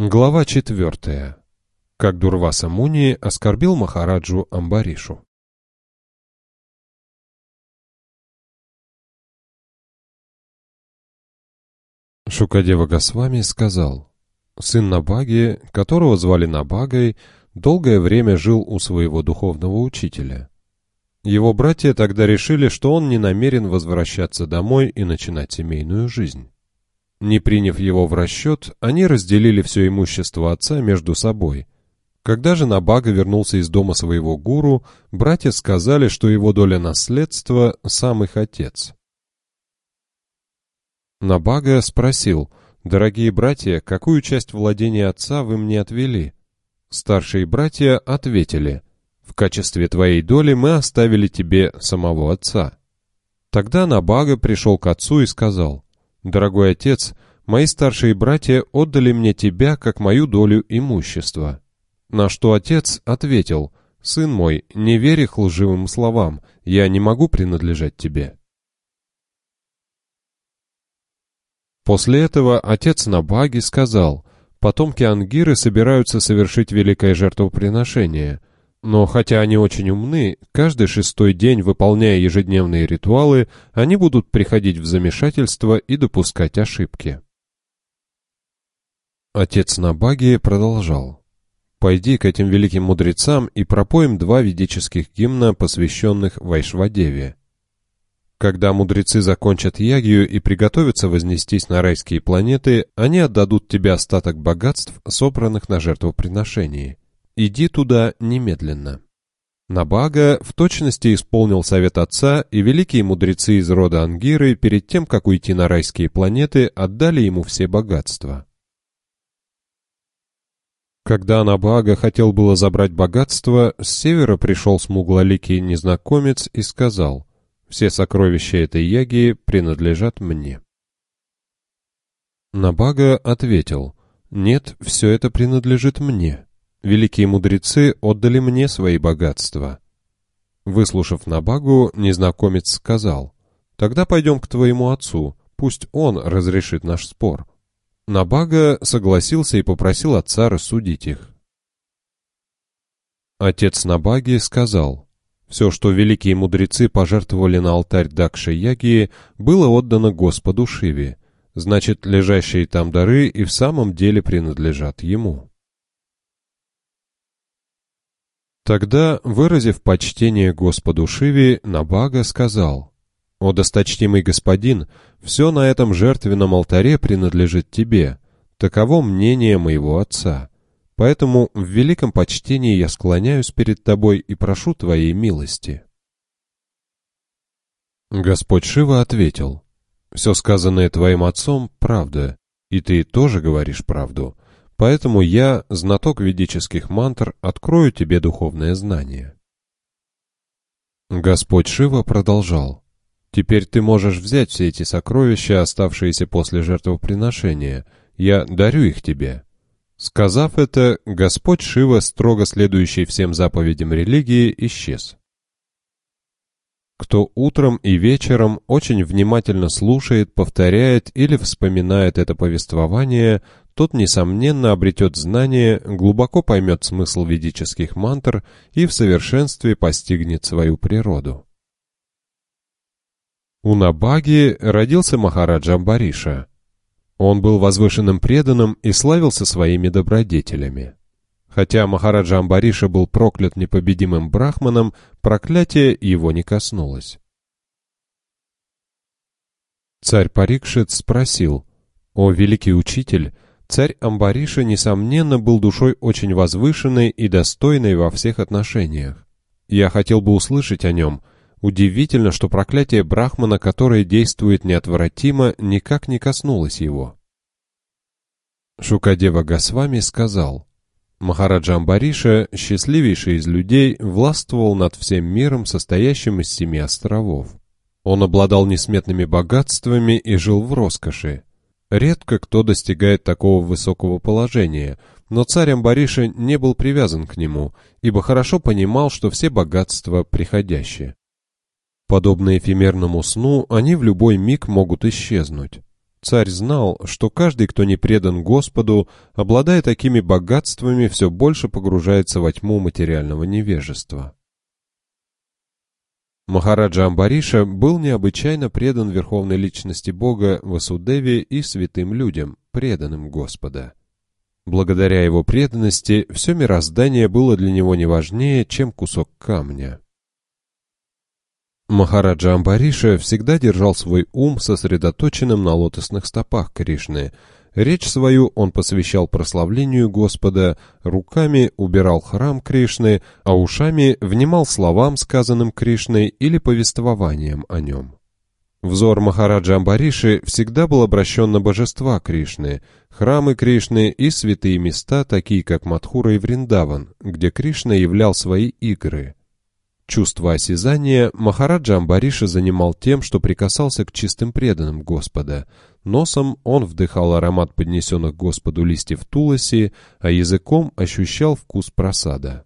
Глава 4. Как Дурваса Муни оскорбил Махараджу Амбаришу. Шукадева Госвами сказал: сын Набаги, которого звали Набагой, долгое время жил у своего духовного учителя. Его братья тогда решили, что он не намерен возвращаться домой и начинать семейную жизнь. Не приняв его в расчет, они разделили все имущество отца между собой. Когда же Набага вернулся из дома своего гуру, братья сказали, что его доля наследства — сам их отец. Набага спросил: «Дорогие братья, какую часть владения отца вы мне отвели?» Старшие братья ответили: «В качестве твоей доли мы оставили тебе самого отца». Тогда Набага пришел к отцу и сказал: «Дорогой отец, мои старшие братья отдали мне тебя как мою долю имущества». На что отец ответил: «Сын мой, не верь их лживым словам, я не могу принадлежать тебе». После этого отец Набаги сказал: «Потомки Ангиры собираются совершить великое жертвоприношение, но хотя они очень умны, каждый шестой день, выполняя ежедневные ритуалы, они будут приходить в замешательство и допускать ошибки». Отец Набаги продолжал: «Пойди к этим великим мудрецам и пропоем 2 ведических гимна, посвященных Вайшвадеве. Когда мудрецы закончат ягью и приготовятся вознестись на райские планеты, они отдадут тебе остаток богатств, собранных на жертвоприношении. Иди туда немедленно». Набага в точности исполнил совет отца, и великие мудрецы из рода Ангиры перед тем, как уйти на райские планеты, отдали ему все богатства. Когда Набага хотел было забрать богатство, с севера пришел смуглоликий незнакомец и сказал: «Все сокровища этой яги принадлежат мне». Набага ответил: «Нет, все это принадлежит мне. Великие мудрецы отдали мне свои богатства». Выслушав Набагу, незнакомец сказал: «Тогда пойдем к твоему отцу, пусть он разрешит наш спор». Набага согласился и попросил отца рассудить их. Отец Набаги сказал: «Все, что великие мудрецы пожертвовали на алтарь Дакша-яги, было отдано Господу Шиве, значит, лежащие там дары и в самом деле принадлежат ему». Тогда, выразив почтение Господу Шиве, Набага сказал: «О досточтимый господин, все на этом жертвенном алтаре принадлежит тебе. Таково мнение моего отца. Поэтому в великом почтении я склоняюсь перед тобой и прошу твоей милости». Господь Шива ответил: «Все сказанное твоим отцом — правда, и ты тоже говоришь правду. Поэтому я, знаток ведических мантр, открою тебе духовное знание». Господь Шива продолжал: «Теперь ты можешь взять все эти сокровища, оставшиеся после жертвоприношения. Я дарю их тебе». Сказав это, Господь Шива, строго следующий всем заповедям религии, исчез. Кто утром и вечером очень внимательно слушает, повторяет или вспоминает это повествование, тот, несомненно, обретет знание, глубоко поймет смысл ведических мантр и в совершенстве постигнет свою природу. У Набаги родился Махараджа Амбариша. Он был возвышенным преданным и славился своими добродетелями. Хотя Махараджа Амбариша был проклят непобедимым брахманом, проклятие его не коснулось. Царь Парикшит спросил: «О великий учитель, царь Амбариша, несомненно, был душой очень возвышенной и достойной во всех отношениях. Я хотел бы услышать о нем. Удивительно, что проклятие брахмана, которое действует неотвратимо, никак не коснулось его». Шукадева Госвами сказал: «Махараджа Амбариша, счастливейший из людей, властвовал над всем миром, состоящим из 7 островов. Он обладал несметными богатствами и жил в роскоши. Редко кто достигает такого высокого положения, но царь Амбариша не был привязан к нему, ибо хорошо понимал, что все богатства приходящие. Подобно эфемерному сну, они в любой миг могут исчезнуть. Царь знал, что каждый, кто не предан Господу, обладая такими богатствами, все больше погружается во тьму материального невежества. Махараджа Амбариша был необычайно предан верховной личности Бога Васудеве и святым людям, преданным Господа. Благодаря его преданности все мироздание было для него не важнее, чем кусок камня. Махараджа Амбариша всегда держал свой ум сосредоточенным на лотосных стопах Кришны. Речь свою он посвящал прославлению Господа, руками убирал храм Кришны, а ушами внимал словам, сказанным Кришной, или повествованием о нем. Взор Махараджа Амбариши всегда был обращен на божества Кришны, храмы Кришны и святые места, такие как Мадхура и Вриндаван, где Кришна являл свои игры. Чувство осязания Махараджа Амбариша занимал тем, что прикасался к чистым преданным Господа. Носом он вдыхал аромат поднесенных Господу листьев туласи, а языком ощущал вкус прасада.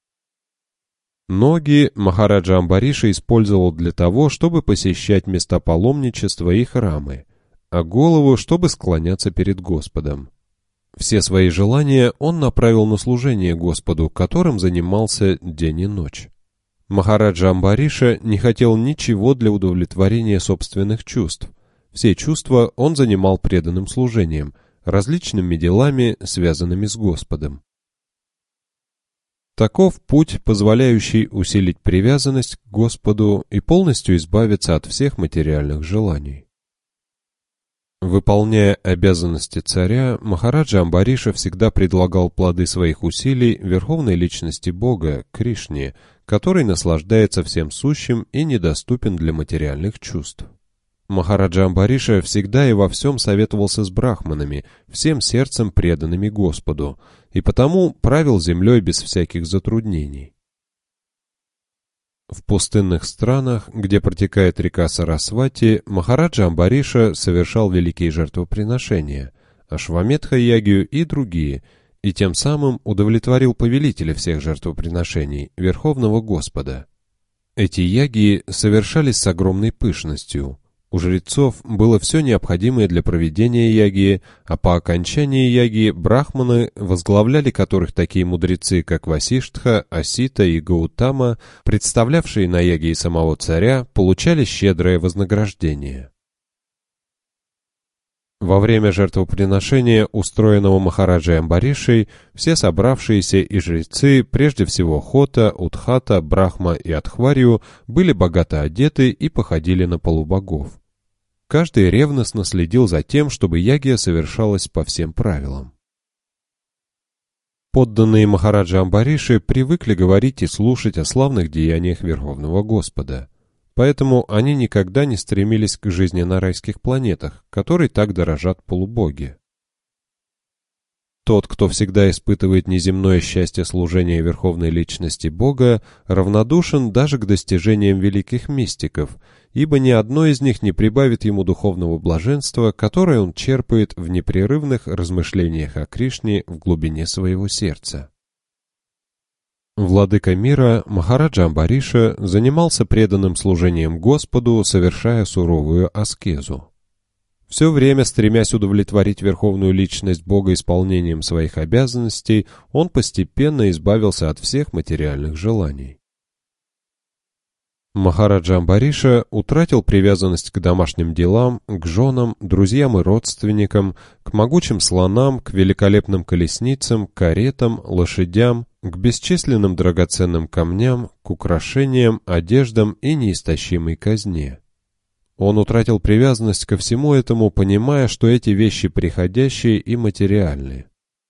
Ноги Махараджа Амбариша использовал для того, чтобы посещать места паломничества и храмы, а голову, чтобы склоняться перед Господом. Все свои желания он направил на служение Господу, которым занимался день и ночь. Махараджа Амбариша не хотел ничего для удовлетворения собственных чувств. Все чувства он занимал преданным служением, различными делами, связанными с Господом. Таков путь, позволяющий усилить привязанность к Господу и полностью избавиться от всех материальных желаний. Выполняя обязанности царя, Махараджа Амбариша всегда предлагал плоды своих усилий верховной личности Бога, Кришне, который наслаждается всем сущим и недоступен для материальных чувств. Махараджа Амбариша всегда и во всем советовался с брахманами, всем сердцем преданными Господу, и потому правил землей без всяких затруднений. В пустынных странах, где протекает река Сарасвати, Махараджа Амбариша совершал великие жертвоприношения, Ашваметха-ягью и другие, и тем самым удовлетворил повелителя всех жертвоприношений, Верховного Господа. Эти ягьи совершались с огромной пышностью. У жрецов было все необходимое для проведения ягьи, а по окончании ягьи брахманы, возглавляли которых такие мудрецы, как Васиштха, Асита и Гаутама, представлявшие на ягьи самого царя, получали щедрое вознаграждение. Во время жертвоприношения, устроенного Махараджей Амбаришей, все собравшиеся и жрецы, прежде всего Хота, Удхата, Брахма и Адхварию, были богато одеты и походили на полубогов. Каждый ревностно следил за тем, чтобы ягья совершалась по всем правилам. Подданные Махараджа Амбариши привыкли говорить и слушать о славных деяниях Верховного Господа. Поэтому они никогда не стремились к жизни на райских планетах, которой так дорожат полубоги. Тот, кто всегда испытывает неземное счастье служения Верховной Личности Бога, равнодушен даже к достижениям великих мистиков, ибо ни одно из них не прибавит ему духовного блаженства, которое он черпает в непрерывных размышлениях о Кришне в глубине своего сердца. Владыка мира Махараджа Амбариша занимался преданным служением Господу, совершая суровую аскезу. Все время стремясь удовлетворить верховную личность Бога исполнением своих обязанностей, он постепенно избавился от всех материальных желаний. Махараджа Амбариша утратил привязанность к домашним делам, к женам, друзьям и родственникам, к могучим слонам, к великолепным колесницам, каретам, лошадям, к бесчисленным драгоценным камням, к украшениям, одеждам и неистощимой казне. Он утратил привязанность ко всему этому, понимая, что эти вещи приходящие и материальные.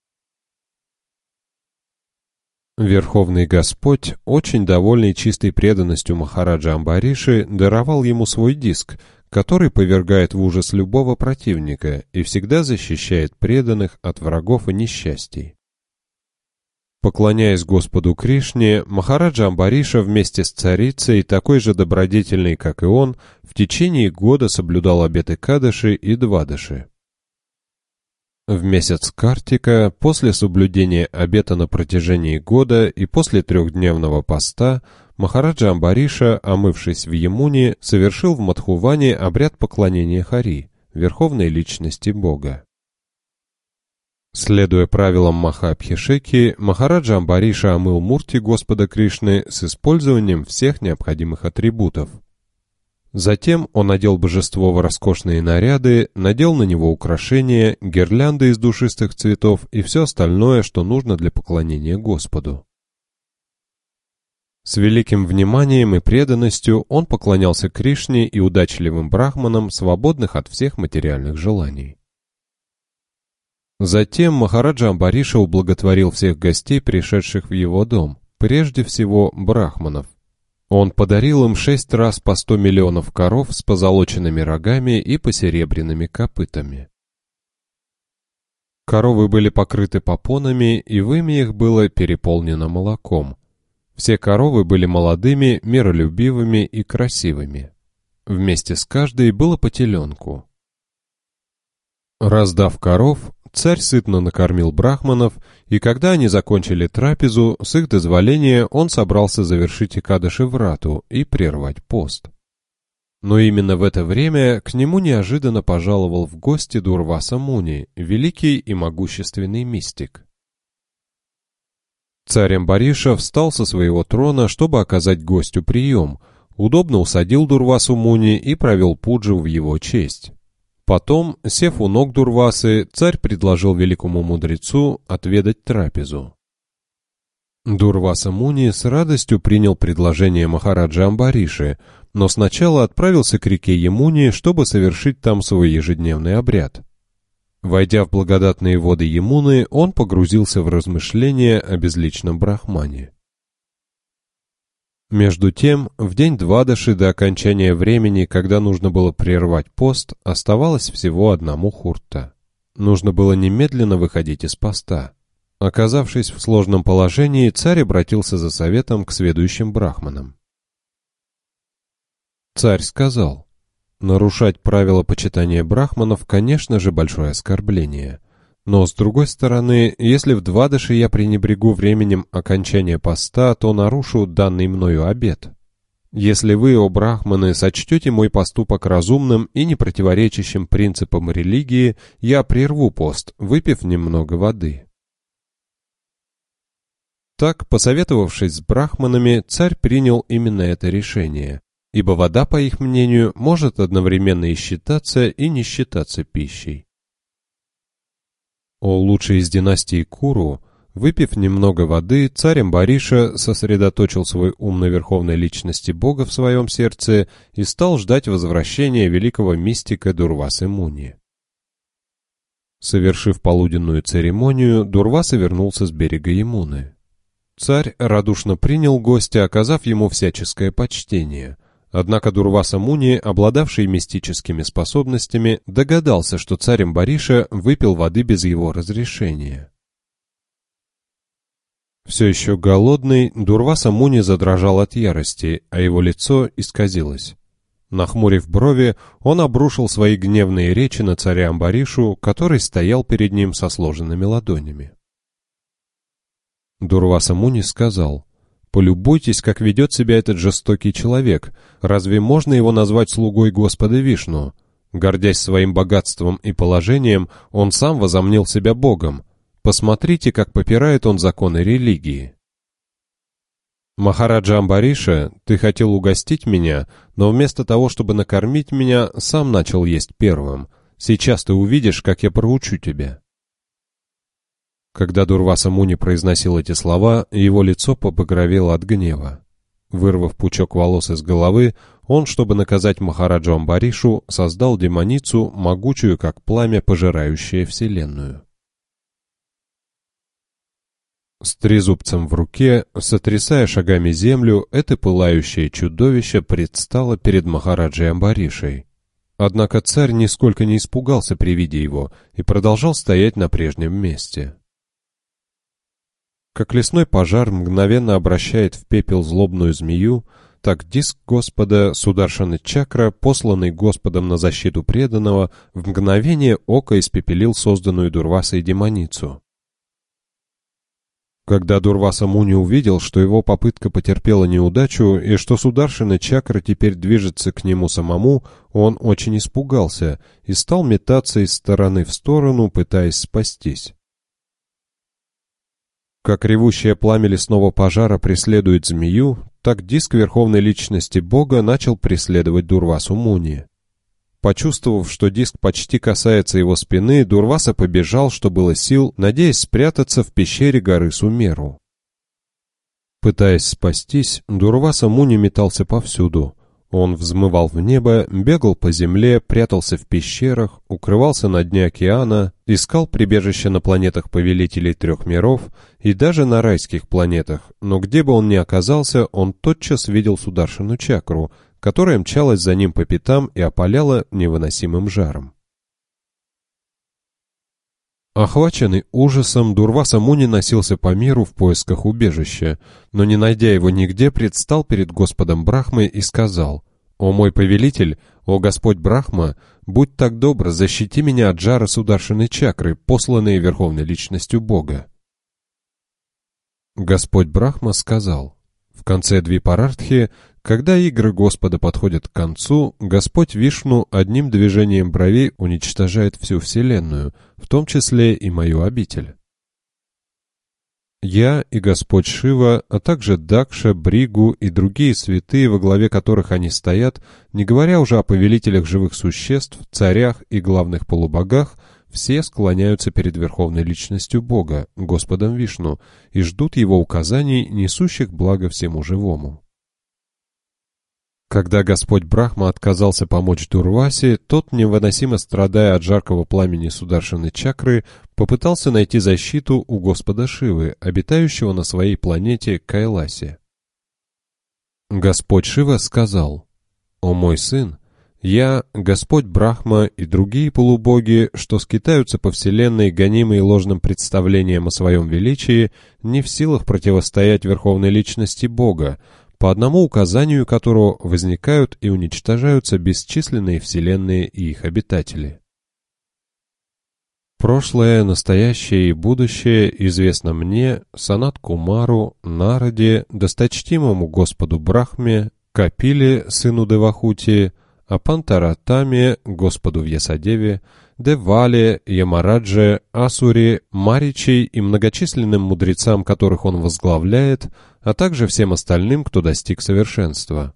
Верховный Господь, очень довольный чистой преданностью Махараджа Амбариши, даровал ему свой диск, который повергает в ужас любого противника и всегда защищает преданных от врагов и несчастий. Поклоняясь Господу Кришне, Махараджа Амбариша вместе с царицей, такой же добродетельной, как и он, в течение года соблюдал обеты Кадаши и Двадаши. В месяц Картика, после соблюдения обета на протяжении года и после трехдневного поста, Махараджа Амбариша, омывшись в Ямуне, совершил в Мадхуване обряд поклонения Хари, верховной личности Бога. Следуя правилам Маха-Абхишеки, Махараджа Амбариша омыл Мурти Господа Кришны с использованием всех необходимых атрибутов. Затем он одел божество в роскошные наряды, надел на него украшения, гирлянды из душистых цветов и все остальное, что нужно для поклонения Господу. С великим вниманием и преданностью он поклонялся Кришне и удачливым брахманам, свободных от всех материальных желаний. Затем Махараджа Амбариша ублаготворил всех гостей, пришедших в его дом, прежде всего брахманов. Он подарил им 6 раз по 100 миллионов коров с позолоченными рогами и посеребряными копытами. Коровы были покрыты попонами, и вымя их было переполнено молоком. Все коровы были молодыми, миролюбивыми и красивыми. Вместе с каждой было по теленку. Раздав коров, царь сытно накормил брахманов, и когда они закончили трапезу, с их дозволения он собрался завершить Экадаши врату и прервать пост. Но именно в это время к нему неожиданно пожаловал в гости Дурваса Муни, великий и могущественный мистик. Царь Амбариша встал со своего трона, чтобы оказать гостю прием, удобно усадил Дурвасу Муни и провел пуджу в его честь. Потом, сев у ног Дурвасы, царь предложил великому мудрецу отведать трапезу. Дурваса Муни с радостью принял предложение Махараджа Амбариши, но сначала отправился к реке Ямуни, чтобы совершить там свой ежедневный обряд. Войдя в благодатные воды Ямуны, он погрузился в размышления о безличном брахмане. Между тем, в день Двадаши до окончания времени, когда нужно было прервать пост, оставалось всего 1 мухурта. Нужно было немедленно выходить из поста. Оказавшись в сложном положении, царь обратился за советом к сведущим брахманам. Царь сказал: нарушать правила почитания брахманов, конечно же, большое оскорбление. Но, с другой стороны, если в Двадаши я пренебрегу временем окончания поста, то нарушу данный мною обет. Если вы, о брахманы, сочтете мой поступок разумным и не противоречащим принципам религии, я прерву пост, выпив немного воды. Так, посоветовавшись с брахманами, царь принял именно это решение, ибо вода, по их мнению, может одновременно и считаться, и не считаться пищей. О лучший из династии Куру, выпив немного воды, царь Амбариша сосредоточил свой ум на верховной личности Бога в своем сердце и стал ждать возвращения великого мистика Дурвасы Муни. Совершив полуденную церемонию, Дурваса вернулся с берега Ямуны. Царь радушно принял гостя, оказав ему всяческое почтение. Однако Дурваса Муни, обладавший мистическими способностями, догадался, что царь Амбариша выпил воды без его разрешения. Все еще голодный, Дурваса Муни задрожал от ярости, а его лицо исказилось. Нахмурив брови, он обрушил свои гневные речи на царя Амбаришу, который стоял перед ним со сложенными ладонями. Дурваса Муни сказал: «Полюбуйтесь, как ведет себя этот жестокий человек. Разве можно его назвать слугой Господа Вишну? Гордясь своим богатством и положением, он сам возомнил себя Богом. Посмотрите, как попирает он законы религии». «Махараджа Амбариша, ты хотел угостить меня, но вместо того, чтобы накормить меня, сам начал есть первым. Сейчас ты увидишь, как я проучу тебя». Когда Дурваса Муни произносил эти слова, его лицо побагровело от гнева. Вырвав пучок волос из головы, он, чтобы наказать Махараджу Амбаришу, создал демоницу, могучую как пламя, пожирающее вселенную. С трезубцем в руке, сотрясая шагами землю, это пылающее чудовище предстало перед Махараджей Амбаришей. Однако царь нисколько не испугался при виде его и продолжал стоять на прежнем месте. Как лесной пожар мгновенно обращает в пепел злобную змею, так диск Господа Сударшана Чакра, посланный Господом на защиту преданного, в мгновение ока испепелил созданную Дурвасой демоницу. Когда Дурваса Муни увидел, что его попытка потерпела неудачу и что Сударшина чакра теперь движется к нему самому, он очень испугался и стал метаться из стороны в сторону, пытаясь спастись. Как ревущее пламя лесного пожара преследует змею, так диск Верховной Личности Бога начал преследовать Дурвасу Муни. Почувствовав, что диск почти касается его спины, Дурваса побежал, что было сил, надеясь спрятаться в пещере горы Сумеру. Пытаясь спастись, Дурваса Муни метался повсюду. Он взмывал в небо, бегал по земле, прятался в пещерах, укрывался на дне океана, искал прибежище на планетах Повелителей Трех Миров и даже на райских планетах, но где бы он ни оказался, он тотчас видел Сударшину чакру, которая мчалась за ним по пятам и опаляла невыносимым жаром. Охваченный ужасом, Дурваса Муни носился по миру в поисках убежища, но, не найдя его нигде, предстал перед Господом Брахмой и сказал: «О мой повелитель, о Господь Брахма, будь так добр, защити меня от жара Сударшиной чакры, посланной Верховной Личностью Бога». Господь Брахма сказал: в конце Двипарартхи, когда игры Господа подходят к концу, Господь Вишну одним движением бровей уничтожает всю Вселенную, в том числе и мою обитель. Я и Господь Шива, а также Дакша, Бригу и другие святые, во главе которых они стоят, не говоря уже о повелителях живых существ, царях и главных полубогах, все склоняются перед Верховной Личностью Бога, Господом Вишну, и ждут Его указаний, несущих благо всему живому. Когда Господь Брахма отказался помочь Дурвасе, тот, невыносимо страдая от жаркого пламени Сударшины чакры, попытался найти защиту у Господа Шивы, обитающего на своей планете Кайласе. Господь Шива сказал: «О мой сын, я, Господь Брахма и другие полубоги, что скитаются по вселенной, гонимые ложным представлением о своем величии, не в силах противостоять Верховной Личности Бога, по одному указанию которого возникают и уничтожаются бесчисленные вселенные и их обитатели. Прошлое, настоящее и будущее известно мне, Санат Кумару, Нараде, досточтимому Господу Брахме, Капиле, сыну Девахути, Апантаратаме, Господу Вьясадеве, Девале, Ямарадже, Асури, Маричей и многочисленным мудрецам, которых он возглавляет, а также всем остальным, кто достиг совершенства.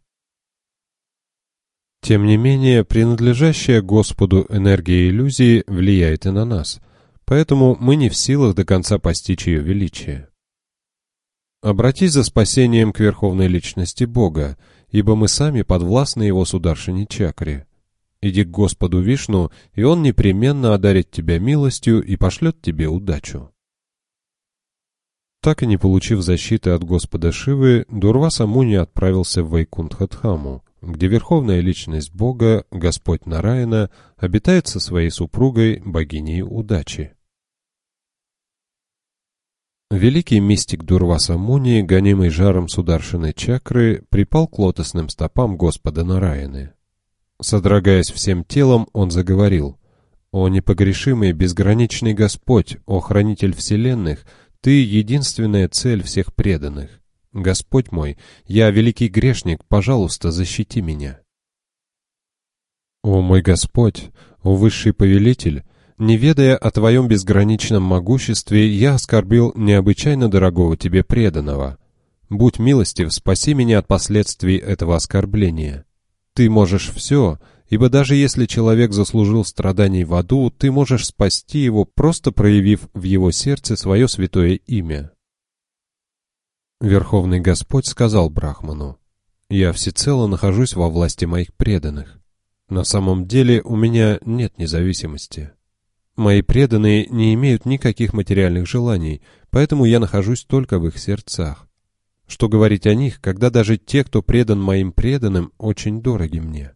Тем не менее, принадлежащая Господу энергия иллюзии влияет и на нас, поэтому мы не в силах до конца постичь ее величие. Обратись за спасением к Верховной Личности Бога, ибо мы сами подвластны Его Сударшине чакре. Иди к Господу Вишну, и Он непременно одарит тебя милостью и пошлет тебе удачу». Так и не получив защиты от Господа Шивы, Дурваса Муни отправился в Вайкунтха-дхаму, где Верховная Личность Бога, Господь Нараяна, обитает со своей супругой, богиней удачи. Великий мистик Дурваса Муни, гонимый жаром Сударшины чакры, припал к лотосным стопам Господа Нараяны. Содрогаясь всем телом, он заговорил: «О непогрешимый безграничный Господь, о хранитель вселенных, Ты — единственная цель всех преданных. Господь мой, я великий грешник, пожалуйста, защити меня». «О мой Господь, о высший повелитель, не ведая о Твоем безграничном могуществе, я оскорбил необычайно дорогого Тебе преданного. Будь милостив, спаси меня от последствий этого оскорбления. Ты можешь все, ибо даже если человек заслужил страданий в аду, Ты можешь спасти его, просто проявив в его сердце свое святое имя». Верховный Господь сказал Брахману: «Я всецело нахожусь во власти моих преданных. На самом деле у меня нет независимости. Мои преданные не имеют никаких материальных желаний, поэтому я нахожусь только в их сердцах. Что говорить о них, когда даже те, кто предан моим преданным, очень дороги мне?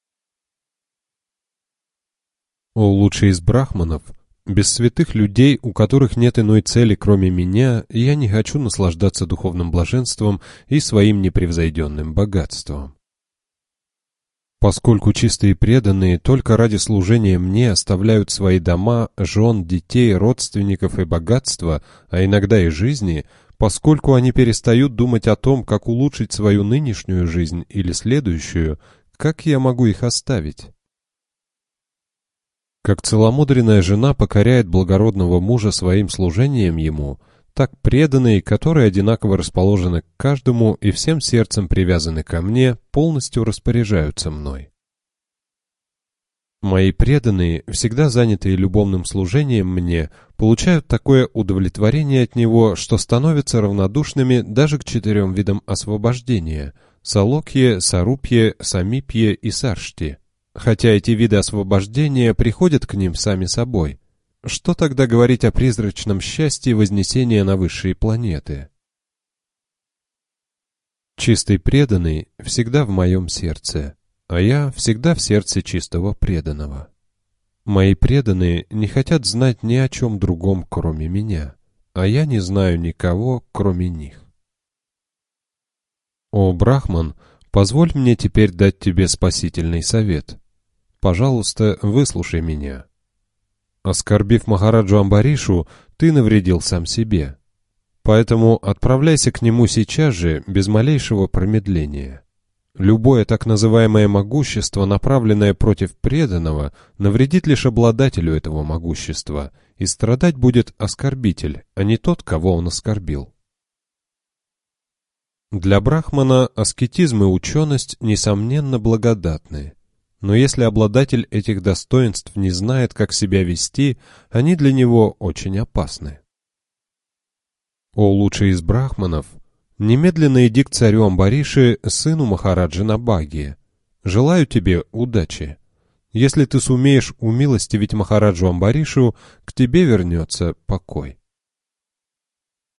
О лучший из брахманов, без святых людей, у которых нет иной цели, кроме меня, я не хочу наслаждаться духовным блаженством и своим непревзойденным богатством. Поскольку чистые преданные только ради служения мне оставляют свои дома, жен, детей, родственников и богатства, а иногда и жизни, поскольку они перестают думать о том, как улучшить свою нынешнюю жизнь или следующую, как я могу их оставить? Как целомудренная жена покоряет благородного мужа своим служением ему, так преданные, которые одинаково расположены к каждому и всем сердцем привязаны ко мне, полностью распоряжаются мной. Мои преданные, всегда занятые любовным служением мне, получают такое удовлетворение от него, что становятся равнодушными даже к 4 видам освобождения – Салокье, Сарупье, Самипье и Саршти. Хотя эти виды освобождения приходят к ним сами собой. Что тогда говорить о призрачном счастье вознесения на высшие планеты? Чистый преданный всегда в моем сердце, а я всегда в сердце чистого преданного. Мои преданные не хотят знать ни о чем другом, кроме меня, а я не знаю никого, кроме них. О, Брахман, позволь мне теперь дать тебе спасительный совет. Пожалуйста, выслушай меня. Оскорбив Махараджу Амбаришу, ты навредил сам себе. Поэтому отправляйся к нему сейчас же, без малейшего промедления. Любое так называемое могущество, направленное против преданного, навредит лишь обладателю этого могущества, и страдать будет оскорбитель, а не тот, кого он оскорбил. Для брахмана аскетизм и ученость, несомненно, благодатны. Но если обладатель этих достоинств не знает, как себя вести, они для него очень опасны. О лучший из брахманов, немедленно иди к царю Амбариши, сыну Махараджи Набаги. Желаю тебе удачи. Если ты сумеешь умилостивить Махараджу Амбаришу, к тебе вернется покой.